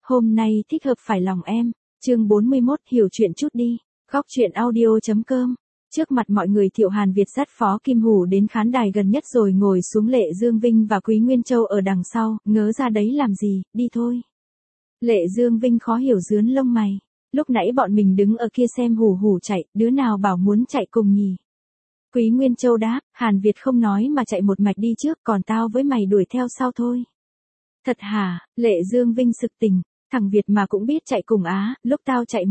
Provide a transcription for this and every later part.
Hôm nay thích hợp phải lòng em, chương 41 hiểu chuyện chút đi, góc chuyện audio.com. Trước mặt mọi người Thiệu Hàn Việt dắt Phó Kim Hủ đến khán đài gần nhất rồi ngồi xuống. Lệ Dương Vinh và Quý Nguyên Châu ở đằng sau, ngớ ra đấy làm gì, đi thôi. Lệ Dương Vinh khó hiểu rướn lông mày, lúc nãy bọn mình đứng ở kia xem Hủ Hủ chạy, đứa nào bảo muốn chạy cùng nhỉ? Quý Nguyên Châu đáp, Hàn Việt không nói mà chạy một mạch đi trước, còn tao với mày đuổi theo sau thôi. Thật hả? Lệ Dương Vinh sực tỉnh, thằng Việt mà cũng biết chạy cùng á, lúc tao chạy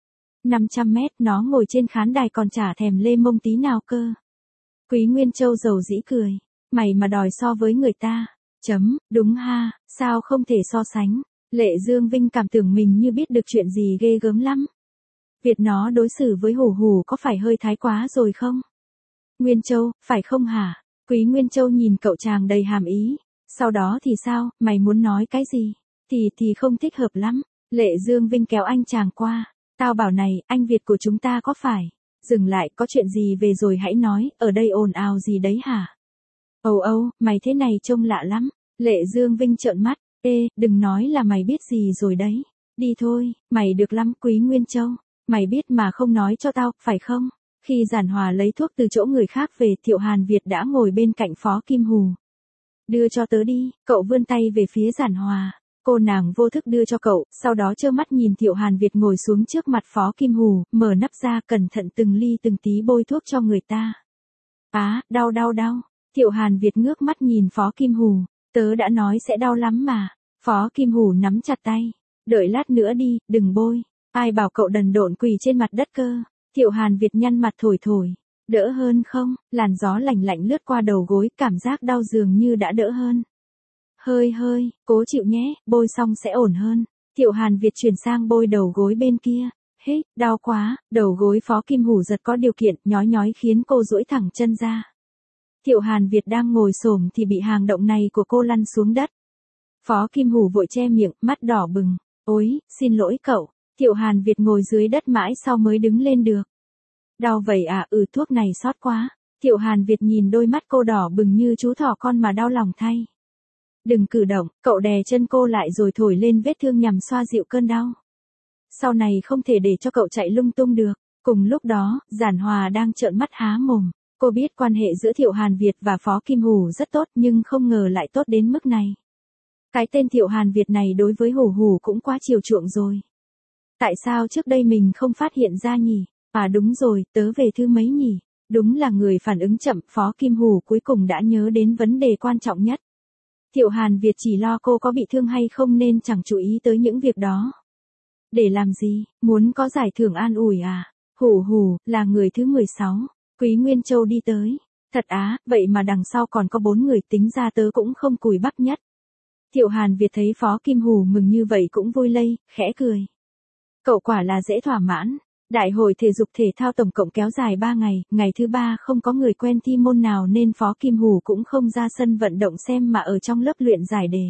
500 mét nó ngồi trên khán đài còn chả thèm lê mông tí nào cơ. Quý Nguyên Châu dầu dĩ cười, mày mà đòi so với người ta, đúng ha, sao không thể so sánh. Lệ Dương Vinh cảm tưởng mình như biết được chuyện gì ghê gớm lắm. Việt nó đối xử với Hủ Hủ có phải hơi thái quá rồi không? Nguyên Châu, phải không hả? Quý Nguyên Châu nhìn cậu chàng đầy hàm ý. Sau đó thì sao, mày muốn nói cái gì? Thì không thích hợp lắm. Lệ Dương Vinh kéo anh chàng qua. Tao bảo này, anh Việt của chúng ta có phải? Dừng lại, có chuyện gì về rồi hãy nói, ở đây ồn ào gì đấy hả? Âu, mày thế này trông lạ lắm. Lệ Dương Vinh trợn mắt. Ê, đừng nói là mày biết gì rồi đấy. Đi thôi, mày được lắm Quý Nguyên Châu. Mày biết mà không nói cho tao, phải không? Khi Giản Hòa lấy thuốc từ chỗ người khác về, Thiệu Hàn Việt đã ngồi bên cạnh Phó Kim Hủ. Đưa cho tớ đi, cậu vươn tay về phía Giản Hòa. Cô nàng vô thức đưa cho cậu, sau đó trơ mắt nhìn Thiệu Hàn Việt ngồi xuống trước mặt Phó Kim Hủ, mở nắp ra cẩn thận từng ly từng tí bôi thuốc cho người ta. Á, đau. Thiệu Hàn Việt ngước mắt nhìn Phó Kim Hủ, tớ đã nói sẽ đau lắm mà. Phó Kim Hủ nắm chặt tay, đợi lát nữa đi, đừng bôi. Ai bảo cậu đần độn quỳ trên mặt đất cơ. Thiệu Hàn Việt nhăn mặt thổi. Đỡ hơn không? Làn gió lạnh lạnh lướt qua đầu gối, cảm giác đau dường như đã đỡ hơn. Hơi, cố chịu nhé, bôi xong sẽ ổn hơn. Thiệu Hàn Việt chuyển sang bôi đầu gối bên kia. Hết, đau quá, đầu gối Phó Kim Hủ giật có điều kiện, nhói khiến cô duỗi thẳng chân ra. Thiệu Hàn Việt đang ngồi xổm thì bị hành động này của cô lăn xuống đất. Phó Kim Hủ vội che miệng, mắt đỏ bừng. Ôi, xin lỗi cậu. Thiệu Hàn Việt ngồi dưới đất mãi sau mới đứng lên được. Đau vậy à? Thuốc này sót quá. Thiệu Hàn Việt nhìn đôi mắt cô đỏ bừng như chú thỏ con mà đau lòng thay. Đừng cử động, cậu đè chân cô lại rồi thổi lên vết thương nhằm xoa dịu cơn đau. Sau này không thể để cho cậu chạy lung tung được. Cùng lúc đó, Giản Hòa đang trợn mắt há mồm. Cô biết quan hệ giữa Thiệu Hàn Việt và Phó Kim Hủ rất tốt nhưng không ngờ lại tốt đến mức này. Cái tên Thiệu Hàn Việt này đối với Hủ Hủ cũng quá chiều chuộng rồi. Tại sao trước đây mình không phát hiện ra nhỉ? À đúng rồi, tớ về thứ mấy nhỉ? Đúng là người phản ứng chậm. Phó Kim Hủ cuối cùng đã nhớ đến vấn đề quan trọng nhất. Thiệu Hàn Việt chỉ lo cô có bị thương hay không nên chẳng chú ý tới những việc đó. Để làm gì? Muốn có giải thưởng an ủi à? Hủ là người thứ 16. Quý Nguyên Châu đi tới. Thật á, vậy mà đằng sau còn có 4 người, tính ra tớ cũng không cùi bắp nhất. Thiệu Hàn Việt thấy Phó Kim Hủ mừng như vậy cũng vui lây, khẽ cười. Cậu quả là dễ thỏa mãn. Đại hội thể dục thể thao tổng cộng kéo dài 3 ngày, ngày thứ 3 không có người quen thi môn nào nên Phó Kim Hủ cũng không ra sân vận động xem mà ở trong lớp luyện giải đề.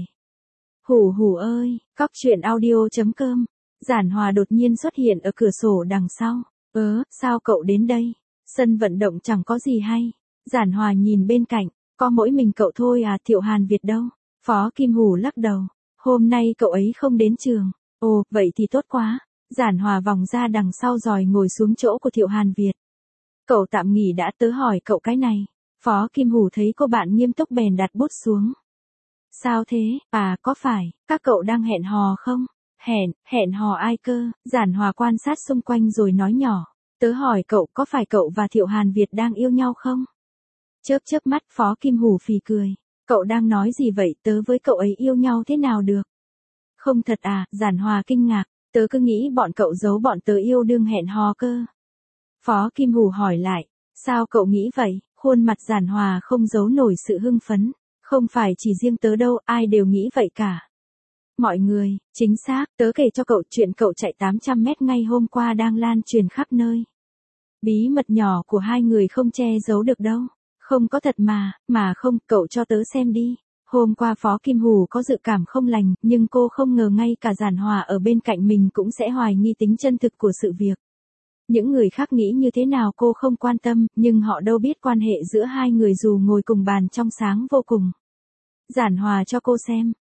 Hủ ơi, góc chuyện audio.com. Giản Hòa đột nhiên xuất hiện ở cửa sổ đằng sau. Sao cậu đến đây? Sân vận động chẳng có gì hay. Giản Hòa nhìn bên cạnh, có mỗi mình cậu thôi à? Thiệu Hàn Việt đâu? Phó Kim Hủ lắc đầu. Hôm nay cậu ấy không đến trường. Ồ, vậy thì tốt quá. Giản Hòa vòng ra đằng sau rồi ngồi xuống chỗ của Thiệu Hàn Việt. Cậu tạm nghỉ đã, tớ hỏi cậu cái này. Phó Kim Hủ thấy cô bạn nghiêm túc bèn đặt bút xuống. Sao thế? À, có phải các cậu đang hẹn hò không? Hẹn hò ai cơ? Giản Hòa quan sát xung quanh rồi nói nhỏ. Tớ hỏi cậu, có phải cậu và Thiệu Hàn Việt đang yêu nhau không? Chớp mắt, Phó Kim Hủ phì cười. Cậu đang nói gì vậy? Tớ với cậu ấy yêu nhau thế nào được? Không thật à? Giản Hòa kinh ngạc. Tớ cứ nghĩ bọn cậu giấu bọn tớ yêu đương hẹn hò cơ. Phó Kim Hủ hỏi lại. Sao cậu nghĩ vậy? Khuôn mặt Giản Hòa không giấu nổi sự hưng phấn. Không phải chỉ riêng tớ đâu, ai đều nghĩ vậy cả. Mọi người, chính xác, tớ kể cho cậu chuyện cậu chạy 800 mét ngay hôm qua đang lan truyền khắp nơi. Bí mật nhỏ của hai người không che giấu được đâu. Không có thật mà không, cậu cho tớ xem đi. Hôm qua Phó Kim Hủ có dự cảm không lành, nhưng cô không ngờ ngay cả Giản Hòa ở bên cạnh mình cũng sẽ hoài nghi tính chân thực của sự việc. Những người khác nghĩ như thế nào cô không quan tâm, nhưng họ đâu biết quan hệ giữa hai người dù ngồi cùng bàn trong sáng vô cùng. Giản Hòa cho cô xem.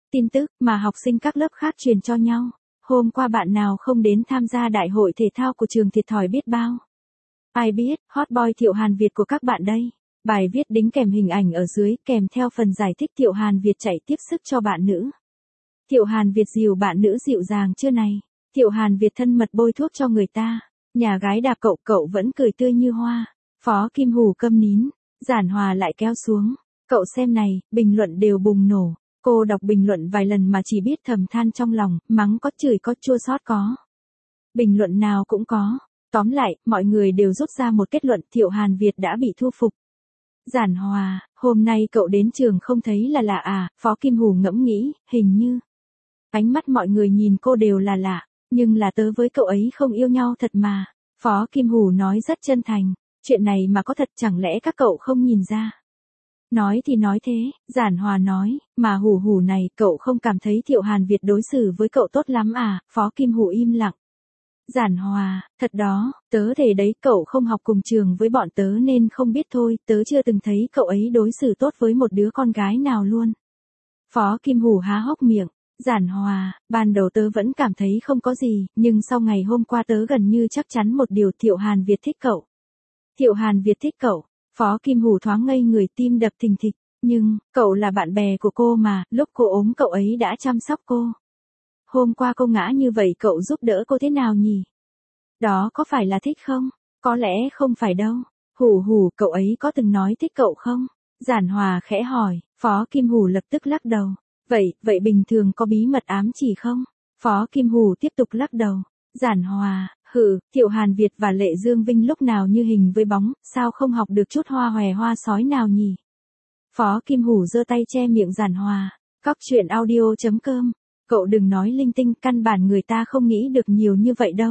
Tin tức mà học sinh các lớp khác truyền cho nhau. Hôm qua bạn nào không đến tham gia đại hội thể thao của trường thiệt thòi biết bao. Ai biết, hot boy Thiệu Hàn Việt của các bạn đây. Bài viết đính kèm hình ảnh ở dưới kèm theo phần giải thích Thiệu Hàn Việt chạy tiếp sức cho bạn nữ. Thiệu Hàn Việt dìu bạn nữ dịu dàng chưa này. Thiệu Hàn Việt thân mật bôi thuốc cho người ta. Nhà gái đạp cậu vẫn cười tươi như hoa. Phó Kim Hù câm nín. Giản Hòa lại kéo xuống. Cậu xem này, bình luận đều bùng nổ. Cô đọc bình luận vài lần mà chỉ biết thầm than trong lòng, mắng có chửi có chua xót có. Bình luận nào cũng có. Tóm lại, mọi người đều rút ra một kết luận Thiệu Hàn Việt đã bị thu phục. Giản Hòa, hôm nay cậu đến trường không thấy là lạ à, Phó Kim Hù ngẫm nghĩ, hình như. Ánh mắt mọi người nhìn cô đều là lạ, nhưng là tớ với cậu ấy không yêu nhau thật mà. Phó Kim Hù nói rất chân thành, chuyện này mà có thật chẳng lẽ các cậu không nhìn ra. Nói thì nói thế, Giản Hòa nói, mà Hù Hù này cậu không cảm thấy Thiệu Hàn Việt đối xử với cậu tốt lắm à, Phó Kim Hù im lặng. Giản Hòa, thật đó, tớ thề đấy cậu không học cùng trường với bọn tớ nên không biết thôi, tớ chưa từng thấy cậu ấy đối xử tốt với một đứa con gái nào luôn. Phó Kim Hù há hốc miệng, Giản Hòa, ban đầu tớ vẫn cảm thấy không có gì, nhưng sau ngày hôm qua tớ gần như chắc chắn một điều Thiệu Hàn Việt thích cậu. Thiệu Hàn Việt thích cậu, Phó Kim Hù thoáng ngây người tim đập thình thịch, nhưng, cậu là bạn bè của cô mà, lúc cô ốm cậu ấy đã chăm sóc cô. Hôm qua cô ngã như vậy cậu giúp đỡ cô thế nào nhỉ? Đó có phải là thích không? Có lẽ không phải đâu. Hù Hù, cậu ấy có từng nói thích cậu không? Giản Hòa khẽ hỏi, Phó Kim Hù lập tức lắc đầu. Vậy bình thường có bí mật ám chỉ không? Phó Kim Hù tiếp tục lắc đầu. Giản Hòa, Thiệu Hàn Việt và Lệ Dương Vinh lúc nào như hình với bóng, sao không học được chút hoa hòe hoa sói nào nhỉ? Phó Kim Hù giơ tay che miệng Giản Hòa. Cóc truyện audio.com. Cậu đừng nói linh tinh, căn bản người ta không nghĩ được nhiều như vậy đâu.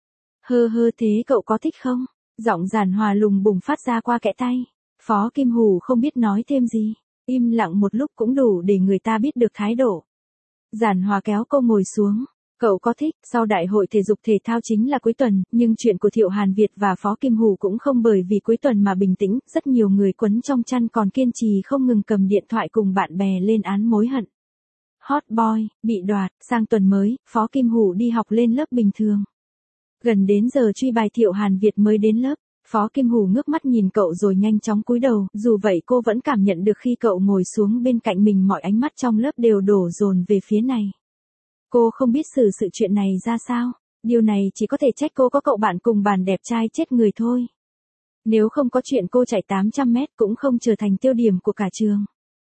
Thế cậu có thích không? Giọng Giản Hòa lùng bùng phát ra qua kẽ tay. Phó Kim Hù không biết nói thêm gì. Im lặng một lúc cũng đủ để người ta biết được thái độ. Giản Hòa kéo cô ngồi xuống. Cậu có thích, sau đại hội thể dục thể thao chính là cuối tuần, nhưng chuyện của Thiệu Hàn Việt và Phó Kim Hù cũng không bởi vì cuối tuần mà bình tĩnh, rất nhiều người quấn trong chăn còn kiên trì không ngừng cầm điện thoại cùng bạn bè lên án mối hận. Hot boy, bị đoạt, sang tuần mới, Phó Kim Hù đi học lên lớp bình thường. Gần đến giờ truy bài Thiệu Hàn Việt mới đến lớp, Phó Kim Hù ngước mắt nhìn cậu rồi nhanh chóng cúi đầu, dù vậy cô vẫn cảm nhận được khi cậu ngồi xuống bên cạnh mình mọi ánh mắt trong lớp đều đổ dồn về phía này. Cô không biết xử sự chuyện này ra sao, điều này chỉ có thể trách cô có cậu bạn cùng bàn đẹp trai chết người thôi. Nếu không có chuyện cô chạy 800 mét cũng không trở thành tiêu điểm của cả trường.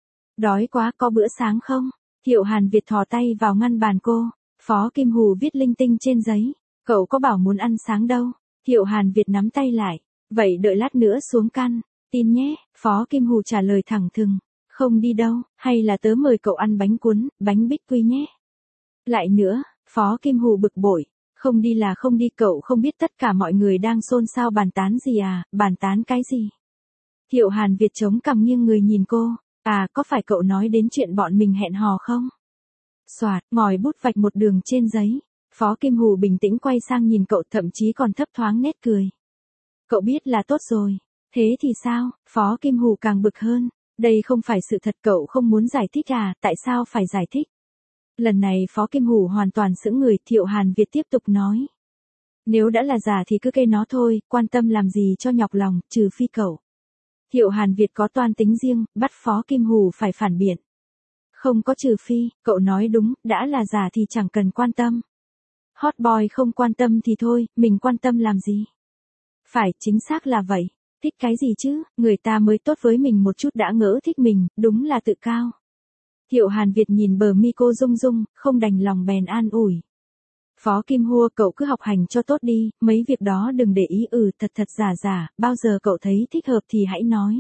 Đói quá, có bữa sáng không? Thiệu Hàn Việt thò tay vào ngăn bàn cô, Phó Kim Hù viết linh tinh trên giấy, cậu có bảo muốn ăn sáng đâu. Thiệu Hàn Việt nắm tay lại, vậy đợi lát nữa xuống căn, tin nhé, Phó Kim Hù trả lời thẳng thừng, không đi đâu, hay là tớ mời cậu ăn bánh cuốn, bánh bích quy nhé. Lại nữa, Phó Kim Hù bực bội, không đi là không đi, cậu không biết tất cả mọi người đang xôn xao bàn tán gì à, bàn tán cái gì? Thiệu Hàn Việt chống cằm nghiêng người nhìn cô, à có phải cậu nói đến chuyện bọn mình hẹn hò không? Soạt, ngòi bút vạch một đường trên giấy, Phó Kim Hù bình tĩnh quay sang nhìn cậu thậm chí còn thấp thoáng nét cười. Cậu biết là tốt rồi, thế thì sao? Phó Kim Hù càng bực hơn, đây không phải sự thật, cậu không muốn giải thích à, tại sao phải giải thích? Lần này Phó Kim Hù hoàn toàn sững người, Thiệu Hàn Việt tiếp tục nói. Nếu đã là giả thì cứ kê nó thôi, quan tâm làm gì cho nhọc lòng, trừ phi cậu. Thiệu Hàn Việt có toan tính riêng, bắt Phó Kim Hù phải phản biện. Không có trừ phi, cậu nói đúng, đã là giả thì chẳng cần quan tâm. Hot boy không quan tâm thì thôi, mình quan tâm làm gì? Phải, chính xác là vậy. Thích cái gì chứ, người ta mới tốt với mình một chút đã ngỡ thích mình, đúng là tự cao. Thiệu Hàn Việt nhìn bờ mi cô rung rung, không đành lòng bèn an ủi. Phó Kim Hua, cậu cứ học hành cho tốt đi, mấy việc đó đừng để ý, thật giả, bao giờ cậu thấy thích hợp thì hãy nói.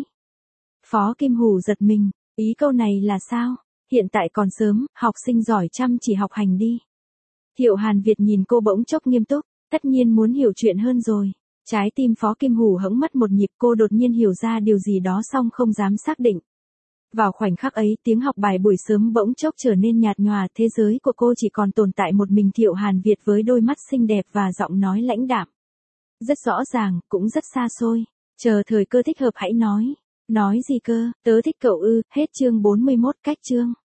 Phó Kim Hù giật mình, ý câu này là sao? Hiện tại còn sớm, học sinh giỏi chăm chỉ học hành đi. Thiệu Hàn Việt nhìn cô bỗng chốc nghiêm túc, tất nhiên muốn hiểu chuyện hơn rồi. Trái tim Phó Kim Hù hững mất một nhịp, cô đột nhiên hiểu ra điều gì đó song không dám xác định. Vào khoảnh khắc ấy, tiếng học bài buổi sớm bỗng chốc trở nên nhạt nhòa, thế giới của cô chỉ còn tồn tại một mình Thiệu Hàn Việt với đôi mắt xinh đẹp và giọng nói lãnh đạm. Rất rõ ràng, cũng rất xa xôi. Chờ thời cơ thích hợp hãy nói. Nói gì cơ, tớ thích cậu ư, hết chương 41 cách chương.